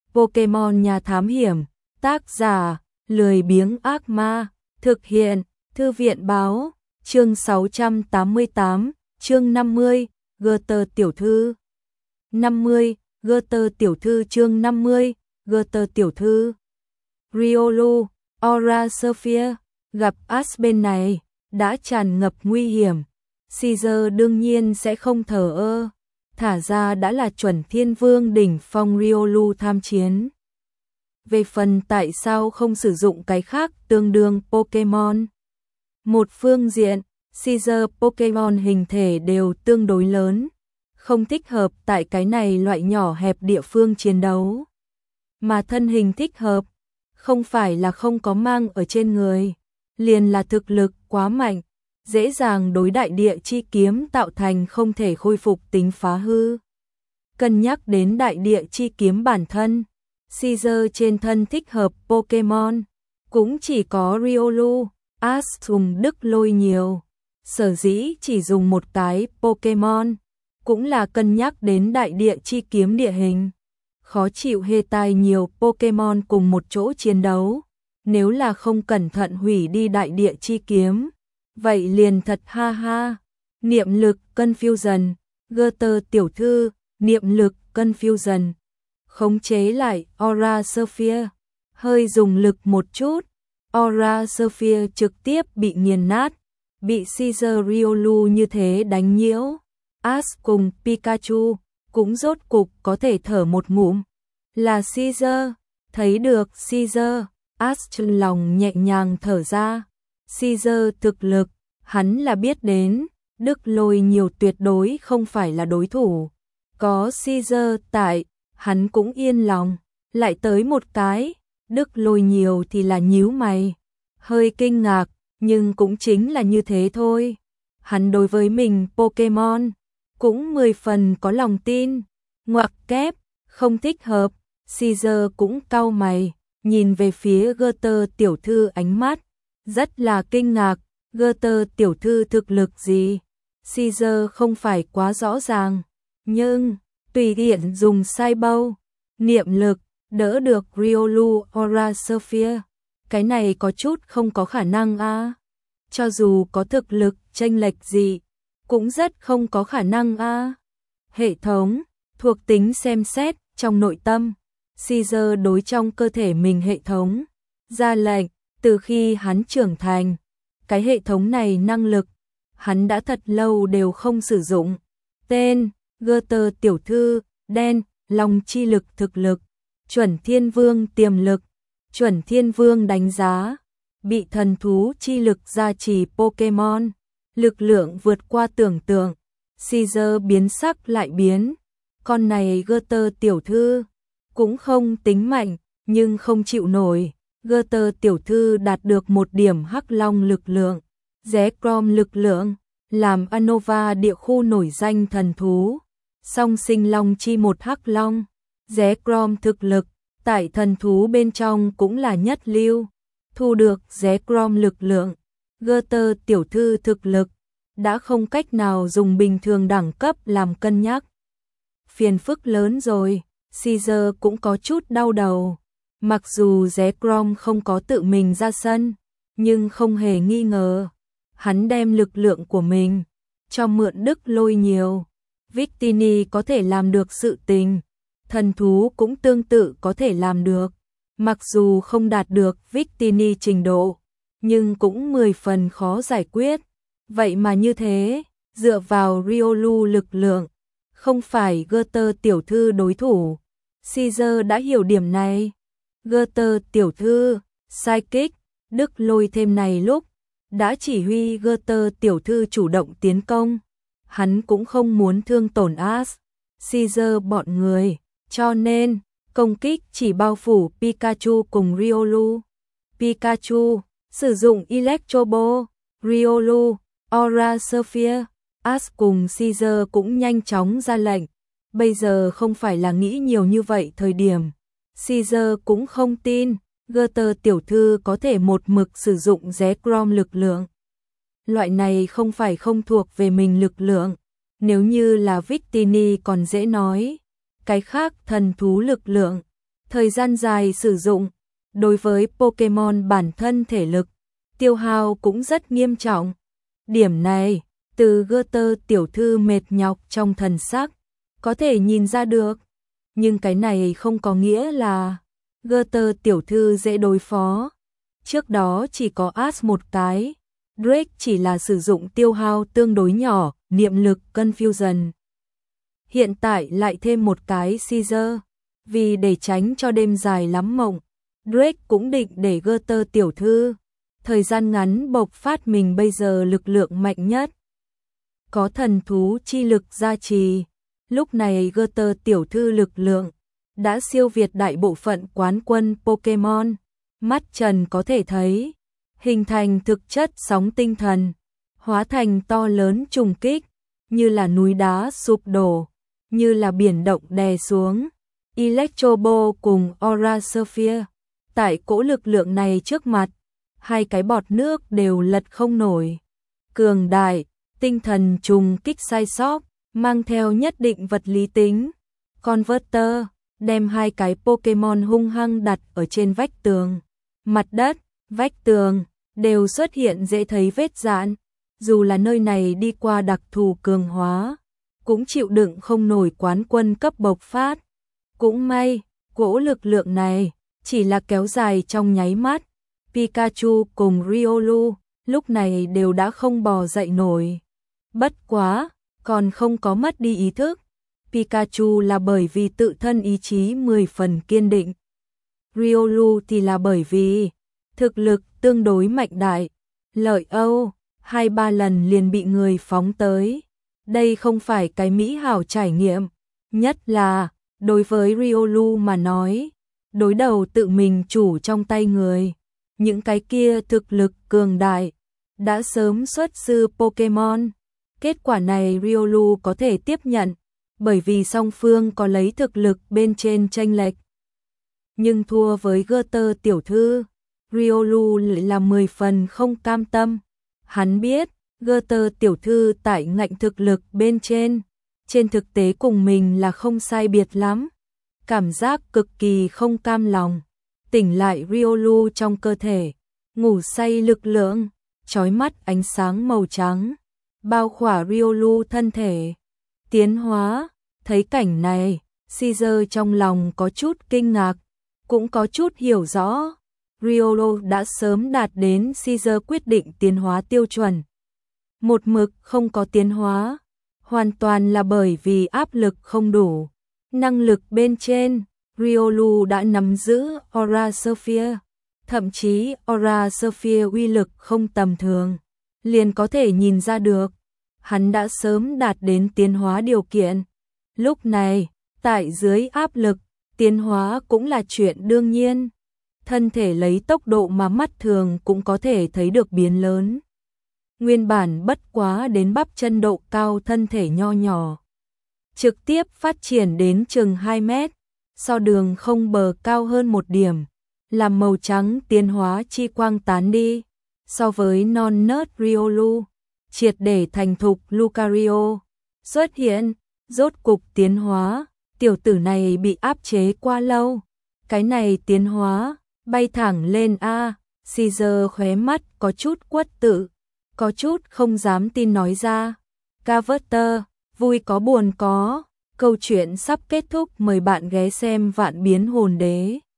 Pokemon nhà thám hiểm, tác giả, lười biếng ác ma, thực hiện, thư viện báo, chương 688, chương 50, Gutter tiểu thư. 50, Gutter tiểu thư chương 50, Gutter tiểu thư. Riolu, Aura Sphere, gặp Ash bên này, đã tràn ngập nguy hiểm. Caesar đương nhiên sẽ không thờ ơ. Thả ra đã là chuẩn thiên vương đỉnh phong Riolu tham chiến. Về phần tại sao không sử dụng cái khác tương đương Pokemon. Một phương diện, Caesar Pokemon hình thể đều tương đối lớn, không thích hợp tại cái này loại nhỏ hẹp địa phương chiến đấu. Mà thân hình thích hợp, không phải là không có mang ở trên người, liền là thực lực quá mạnh, dễ dàng đối đại địa chi kiếm tạo thành không thể khôi phục tính phá hư. Cân nhắc đến đại địa chi kiếm bản thân, Caesar trên thân thích hợp Pokemon, cũng chỉ có Riolu. Ash dùng đức lôi nhiều, sở dĩ chỉ dùng một cái Pokemon, cũng là cân nhắc đến đại địa chi kiếm địa hình. Khó chịu hê tai nhiều Pokemon cùng một chỗ chiến đấu, nếu là không cẩn thận hủy đi đại địa chi kiếm, vậy liền thật ha ha. Niệm lực Confusion, Gutter tiểu thư, niệm lực Confusion, khống chế lại Aura Sphere, hơi dùng lực một chút, Aura Sphere trực tiếp bị nghiền nát, bị Caesar Riolu như thế đánh nhiễu. Ash cùng Pikachu cũng rốt cục có thể thở một ngụm. Là Caesar, thấy được Caesar, Ash trong lòng nhẹ nhàng thở ra. Caesar thực lực, hắn là biết đến, đức lôi nhiều tuyệt đối không phải là đối thủ. Có Caesar tại, hắn cũng yên lòng. Lại tới một cái, đức lôi nhiều thì là nhíu mày. Hơi kinh ngạc, nhưng cũng chính là như thế thôi. Hắn đối với mình Pokemon, cũng 10 phần có lòng tin. Ngoặc kép, không thích hợp. Caesar cũng cau mày, nhìn về phía Gutter tiểu thư ánh mắt rất là kinh ngạc. Gutter tiểu thư thực lực gì? Caesar không phải quá rõ ràng, nhưng tùy tiện dùng sai bâu, niệm lực, đỡ được Riolu Aura Sphere. Cái này có chút không có khả năng a. Cho dù có thực lực chênh lệch gì, cũng rất không có khả năng a. Hệ thống, thuộc tính xem xét trong nội tâm. Caesar đối trong cơ thể mình hệ thống ra lệnh, từ khi hắn trưởng thành, cái hệ thống này năng lực, hắn đã thật lâu đều không sử dụng. Tên, Gutter tiểu thư, đen, lòng chi lực thực lực, chuẩn thiên vương tiềm lực, chuẩn thiên vương đánh giá, bị thần thú chi lực gia trì Pokemon, lực lượng vượt qua tưởng tượng. Caesar biến sắc lại biến, con này Gutter tiểu thư cũng không tính mạnh, nhưng không chịu nổi. Gutter tiểu thư đạt được một điểm hắc long lực lượng, Zekrom lực lượng, làm Unova địa khu nổi danh thần thú. Song sinh long chi một hắc long, Zekrom thực lực, tại thần thú bên trong cũng là nhất lưu. Thu được Zekrom lực lượng, Gutter tiểu thư thực lực, đã không cách nào dùng bình thường đẳng cấp làm cân nhắc. Phiền phức lớn rồi, Caesar cũng có chút đau đầu. Mặc dù Zekrom không có tự mình ra sân, nhưng không hề nghi ngờ, hắn đem lực lượng của mình cho mượn đức lôi nhiều. Victini có thể làm được sự tình, thần thú cũng tương tự có thể làm được. Mặc dù không đạt được Victini trình độ, nhưng cũng 10 phần khó giải quyết. Vậy mà như thế, dựa vào Riolu lực lượng, không phải Gutter tiểu thư đối thủ. Caesar đã hiểu điểm này. Gutter tiểu thư, Psychic, đức lôi thêm này lúc, đã chỉ huy Gutter tiểu thư chủ động tiến công. Hắn cũng không muốn thương tổn Ash, Caesar bọn người, cho nên công kích chỉ bao phủ Pikachu cùng Riolu. Pikachu sử dụng Electro Ball, Riolu, Aura Sphere. Ash cùng Caesar cũng nhanh chóng ra lệnh. Bây giờ không phải là nghĩ nhiều như vậy thời điểm. Caesar cũng không tin Gutter tiểu thư có thể một mực sử dụng Zekrom lực lượng. Loại này không phải không thuộc về mình lực lượng. Nếu như là Victini còn dễ nói. Cái khác thần thú lực lượng, Thời gian dài sử dụng, đối với Pokemon bản thân thể lực, tiêu hao cũng rất nghiêm trọng. Điểm này, từ Goethe tiểu thư mệt nhọc trong thần sắc, có thể nhìn ra được. Nhưng cái này không có nghĩa là Goethe tiểu thư dễ đối phó. Trước đó chỉ có Ash một cái, Drake chỉ là sử dụng tiêu hao tương đối nhỏ, niệm lực Confusion. Hiện tại lại thêm một cái Caesar, vì để tránh cho đêm dài lắm mộng, Drake cũng định để Goethe tiểu thư thời gian ngắn bộc phát mình bây giờ lực lượng mạnh nhất. Có thần thú chi lực gia trì, lúc này Goethe tiểu thư lực lượng đã siêu việt đại bộ phận quán quân Pokemon, mắt trần có thể thấy, hình thành thực chất sóng tinh thần, hóa thành to lớn trùng kích, như là núi đá sụp đổ, như là biển động đè xuống. Electro Ball cùng Aura Sphere, tại cỗ lực lượng này trước mặt, hai cái bọt nước đều lật không nổi. Cường đại, tinh thần trùng kích sai sót, mang theo nhất định vật lý tính. Converter, đem hai cái Pokemon hung hăng đặt ở trên vách tường. Mặt đất, vách tường, đều xuất hiện dễ thấy vết rạn. Dù là nơi này đi qua đặc thù cường hóa, cũng chịu đựng không nổi quán quân cấp bộc phát. Cũng may, cỗ lực lượng này chỉ là kéo dài trong nháy mắt. Pikachu cùng Riolu lúc này đều đã không bò dậy nổi. Bất quá, còn không có mất đi ý thức. Pikachu là bởi vì tự thân ý chí 10 phần kiên định. Riolu thì là bởi vì thực lực tương đối mạnh đại. Lợi Âu, 2-3 lần liền bị người phóng tới. Đây không phải cái mỹ hảo trải nghiệm. Nhất là, đối với Riolu mà nói, đối đầu tự mình chủ trong tay người. Những cái kia thực lực cường đại, đã sớm xuất sư Pokemon. Kết quả này Riolu có thể tiếp nhận, bởi vì song phương có lấy thực lực bên trên chênh lệch. Nhưng thua với Goethe tiểu thư, Riolu là 10 phần không cam tâm. Hắn biết, Goethe tiểu thư tại ngạnh thực lực bên trên thực tế cùng mình là không sai biệt lắm. Cảm giác cực kỳ không cam lòng. Tỉnh lại Riolu trong cơ thể, ngủ say lực lượng, chói mắt ánh sáng màu trắng, bao khỏa Riolu thân thể. Tiến hóa, thấy cảnh này, Caesar trong lòng có chút kinh ngạc, cũng có chút hiểu rõ. Riolu đã sớm đạt đến Caesar quyết định tiến hóa tiêu chuẩn. Một mực không có tiến hóa, hoàn toàn là bởi vì áp lực không đủ. Năng lực bên trên, Riolu đã nắm giữ Aura Sphere, thậm chí Aura Sphere uy lực không tầm thường, liền có thể nhìn ra được, hắn đã sớm đạt đến tiến hóa điều kiện. Lúc này, tại dưới áp lực, tiến hóa cũng là chuyện đương nhiên. Thân thể lấy tốc độ mà mắt thường cũng có thể thấy được biến lớn. Nguyên bản bất quá đến bắp chân độ cao thân thể nho nhỏ, trực tiếp phát triển đến chừng 2 mét, so đường không bờ cao hơn một điểm, làm màu trắng tiến hóa chi quang tán đi, so với non nớt Riolu, triệt để thành thục Lucario xuất hiện, rốt cục tiến hóa, tiểu tử này bị áp chế quá lâu, cái này tiến hóa, bay thẳng lên a. Caesar khóe mắt có chút uất tự, có chút không dám tin nói ra. Carver, vui có buồn có. Câu chuyện sắp kết thúc, mời bạn ghé xem Vạn Biến Hồn Đế.